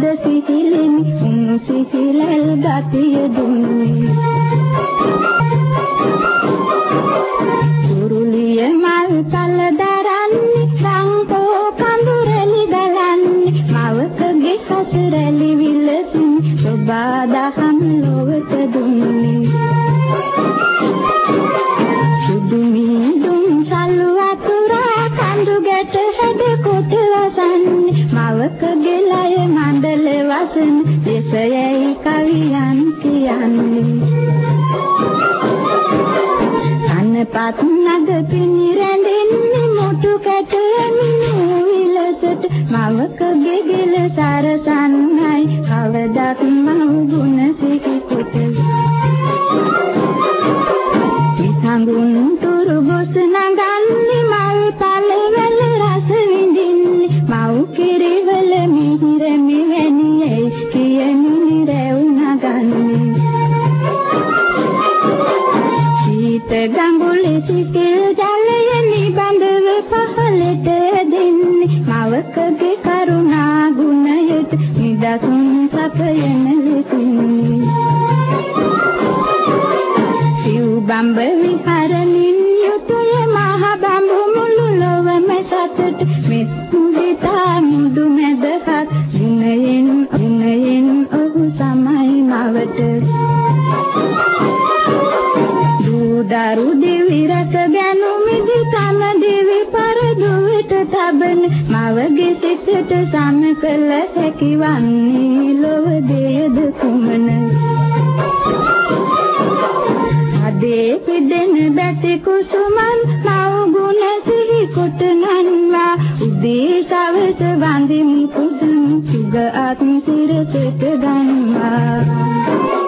අද සිහිලෙනි උණු සිහිලල් ගතිය දුන්නේ සුරුලිය මල් තල දරන්නේ සංකෝ කඳුරලි ගලන්නේ මවකගේ සසරලි විලසින් සබා දහම් ලොවට දුන්නේ සුදුමිදුම් සලු අතුරා කඳු ගැට හැද කොට වසන්නේ මවකගේ ලය මණ්ඩල වසන දෙසයයි කවියන් කියන්නේ අනපත් නග පිනිරැඳෙන්නේ මුටු කැට මිනුවිලසට මවකගේ ගෙල සරසන්නයි කවදත් මව් ගුණ සිහි කොට සංගුණ තුරු බොස් නගන්නේ මල් පළවල රස විඳින්නේ මව් කිරිවල මිහිර මෙවැනියි කියමිනි රැව් නගන්නේ සීත ගඟුලේ සිටිල් ජලය නිබඳව පහළට දෙන්නේ මවකගේ කරුණා ගුණයට නිදසුන් සපයන ලෙසින් බම්බ විහරණින් යුතුය මහ බඹ මුළු ලොවම සතට මෙත් මුදිතා මුදු මැදහත් ගුණයෙන් ඔහු සමයි මවට දූදරු දෙවි රස ගැනුමිදි තම දෙවි පරදුවට තබන මවගේ සිතට සම කළ හැකි වන්නේ ලොව දෙයද කුමන අදේ පිදෙන බැති කුසුමන් මව් ගුණ සිහි කොට නන්වා උදේ සවස වඳින් පුදුම් සුග අත් සිරසට ගන්වා